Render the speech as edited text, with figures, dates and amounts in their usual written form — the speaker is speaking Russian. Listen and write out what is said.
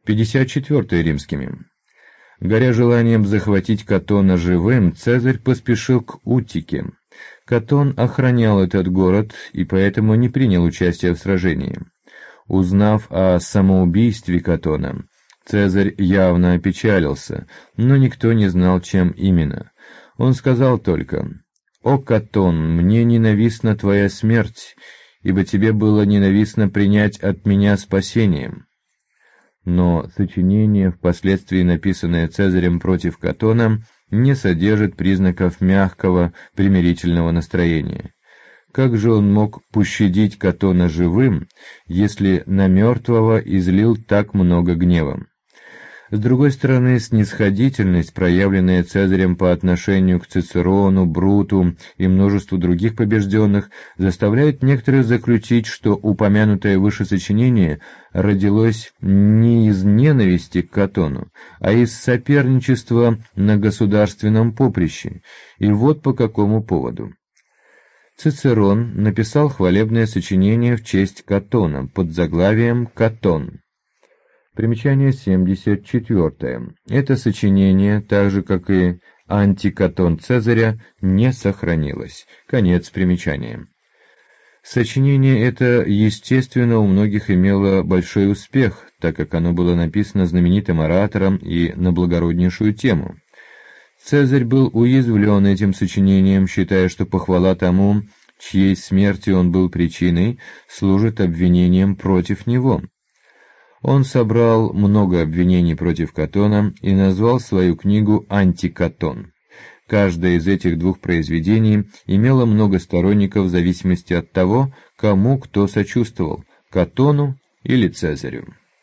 54 римскими. Горя желанием захватить Катона живым, Цезарь поспешил к Уттике. Катон охранял этот город и поэтому не принял участия в сражении. Узнав о самоубийстве Катона, Цезарь явно опечалился, но никто не знал, чем именно. Он сказал только: «О, Катон, мне ненавистна твоя смерть, ибо тебе было ненавистно принять от меня спасение». Но сочинение, впоследствии написанное Цезарем против Катона, не содержит признаков мягкого примирительного настроения. Как же он мог пощадить Катона живым, если на мертвого излил так много гнева? С другой стороны, снисходительность, проявленная Цезарем по отношению к Цицерону, Бруту и множеству других побежденных, заставляет некоторых заключить, что упомянутое выше сочинение родилось не из ненависти к Катону, а из соперничества на государственном поприще. И вот по какому поводу. Цицерон написал хвалебное сочинение в честь Катона под заглавием «Катон». Примечание 74. Это сочинение, так же как и антикатон Цезаря, не сохранилось. Конец примечания. Сочинение это, естественно, у многих имело большой успех, так как оно было написано знаменитым оратором и на благороднейшую тему. Цезарь был уязвлен этим сочинением, считая, что похвала тому, чьей смерти он был причиной, служит обвинением против него. Он собрал много обвинений против Катона и назвал свою книгу «Антикатон». Каждое из этих двух произведений имело много сторонников в зависимости от того, кому кто сочувствовал – Катону или Цезарю.